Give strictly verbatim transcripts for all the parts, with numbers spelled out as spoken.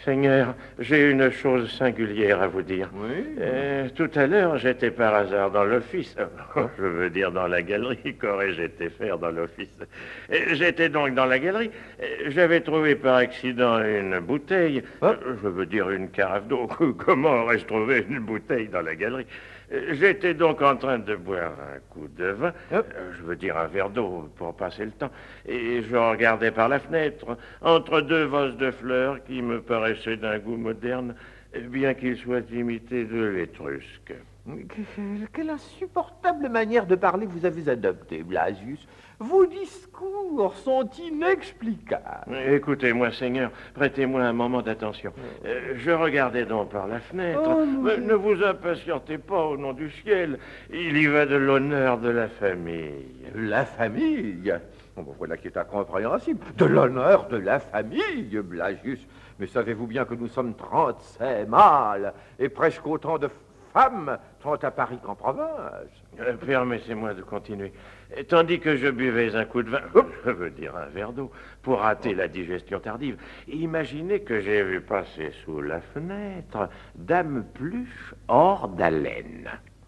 Monseigneur, j'ai une chose singulière à vous dire. Oui. Euh, tout à l'heure, j'étais par hasard dans l'office. Je veux dire dans la galerie. Qu'aurais-je été faire dans l'office? Euh, J'étais donc dans la galerie. Euh, J'avais trouvé par accident une bouteille. Hein? Euh, Je veux dire une carafe d'eau. Comment aurais-je trouvé une bouteille dans la galerie? Euh, J'étais donc en train de boire un coup de vin. Hein? Euh, Je veux dire un verre d'eau pour passer le temps. Et je regardais par la fenêtre, entre deux vases de fleurs qui me paraissaient d'un goût moderne, bien qu'ils soient imités de l'étrusque. Quelle, quelle insupportable manière de parler vous avez adoptée, Blasius. Vos discours sont inexplicables. Écoutez-moi, Seigneur, prêtez-moi un moment d'attention. Euh, je regardais donc par la fenêtre. Oh, Mais ne vous impatientez pas, au nom du ciel. Il y va de l'honneur de la famille. La famille? Oh, ben voilà qui est incompréhensible. De l'honneur de la famille, Blasius. Mais savez-vous bien que nous sommes trente-cinq mâles et presque autant de femmes, tant à Paris qu'en province? Euh, Permettez-moi de continuer. Et tandis que je buvais un coup de vin, je veux dire un verre d'eau, pour hâter la digestion tardive, imaginez que j'ai vu passer sous la fenêtre Dame Pluche hors d'haleine.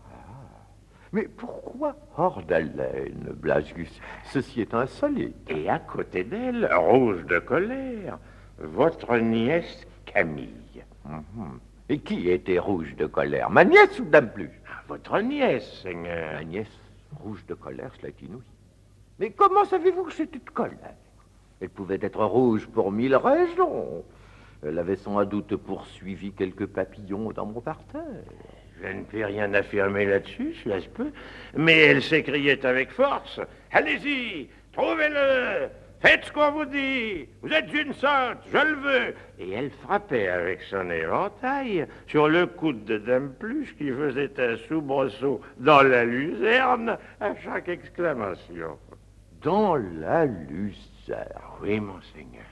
Mais pourquoi hors d'haleine, Blasius? Ceci est insolite. Et à côté d'elle, rouge de colère, votre nièce Camille. Mhm. Et qui était rouge de colère? Ma nièce ou Dame Pluche? Ah, votre nièce, Seigneur. Ma nièce rouge de colère, cela est inouï. Mais comment savez-vous que c'était de colère? Elle pouvait être rouge pour mille raisons. Elle avait sans doute poursuivi quelques papillons dans mon parterre. Je ne puis rien affirmer là-dessus, cela se peut, mais elle s'écriait avec force. Allez-y, trouvez-le, faites ce qu'on vous dit, vous êtes une sainte, je le veux. Et elle frappait avec son éventail sur le coude de Dame Pluche qui faisait un soubresaut dans la luzerne à chaque exclamation. Dans la lucerne. Oui, monseigneur.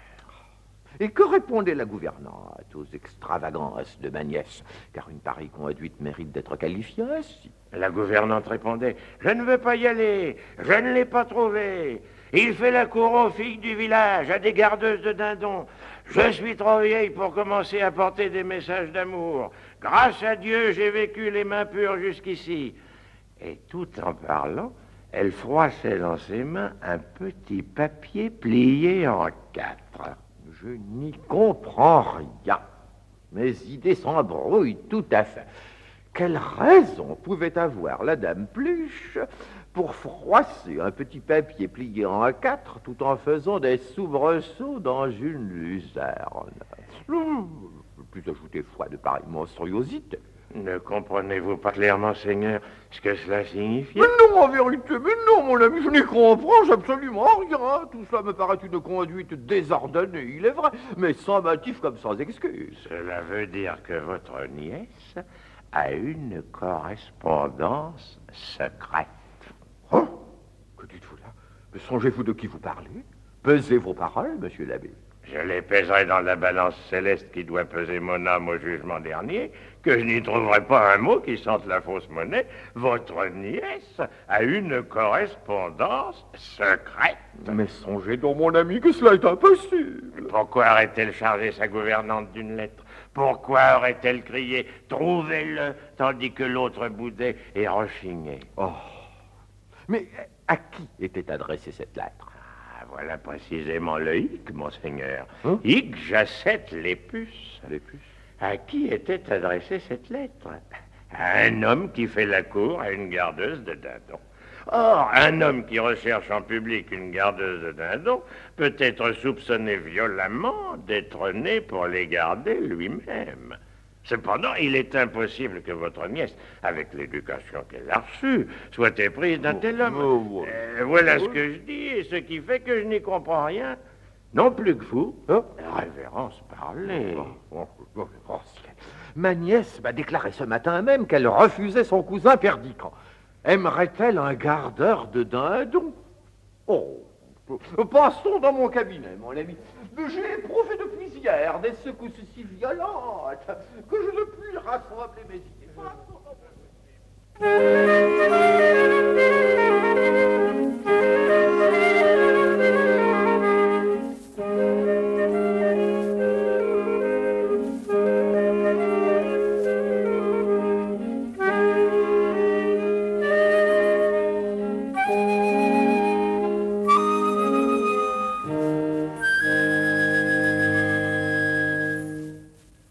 Et que répondait la gouvernante aux extravagances de ma nièce? Car une pareille conduite mérite d'être qualifiée ainsi. La gouvernante répondait, « Je ne veux pas y aller, je ne l'ai pas trouvé. Il fait la cour aux filles du village, à des gardeuses de dindons. Je suis trop vieille pour commencer à porter des messages d'amour. Grâce à Dieu, j'ai vécu les mains pures jusqu'ici. » Et tout en parlant, elle froissait dans ses mains un petit papier plié en quatre. Je n'y comprends rien. Mes idées s'embrouillent tout à fait. Quelle raison pouvait avoir la Dame Pluche pour froisser un petit papier plié en quatre tout en faisant des soubresauts dans une luzerne? Je ne peux plus ajouter foi de pareille monstruosité. Ne comprenez-vous pas clairement, Seigneur, ce que cela signifiait? Mais non, en vérité, mais non, mon ami, je n'y comprends absolument rien. Tout cela me paraît une conduite désordonnée, il est vrai, mais sans motif comme sans excuse. Cela veut dire que votre nièce a une correspondance secrète. Oh, que dites-vous là? Mais songez-vous de qui vous parlez? Pesez vos paroles, monsieur l'abbé. Je les pèserai dans la balance céleste qui doit peser mon âme au jugement dernier, que je n'y trouverai pas un mot qui sente la fausse monnaie. Votre nièce a une correspondance secrète. Mais songez donc, mon ami, que cela est impossible. Pourquoi aurait-elle chargé sa gouvernante d'une lettre? Pourquoi aurait-elle crié « Trouvez-le » tandis que l'autre boudait et rechignait? Oh. Mais à qui était adressée cette lettre? Voilà précisément le hic, monseigneur. Hein? Hic jacette les puces. Les puces? À qui était adressée cette lettre? À un homme qui fait la cour à une gardeuse de dindons. Or, un homme qui recherche en public une gardeuse de dindons peut être soupçonné violemment d'être né pour les garder lui-même. Cependant, il est impossible que votre nièce, avec l'éducation qu'elle a reçue, soit éprise d'un tel homme. Oh, oh, oh. Euh, voilà ce que je dis, et ce qui fait que je n'y comprends rien. Non plus que vous. Hein? Révérence, parlez. Oh, oh, oh, oh, ciel. Ma nièce m'a déclaré ce matin même qu'elle refusait son cousin Perdican. Aimerait-elle un gardeur de dindons? Oh, passons dans mon cabinet, mon ami. J'ai éprouvé depuis hier des secousses si violentes que je ne puis rassembler mes idées.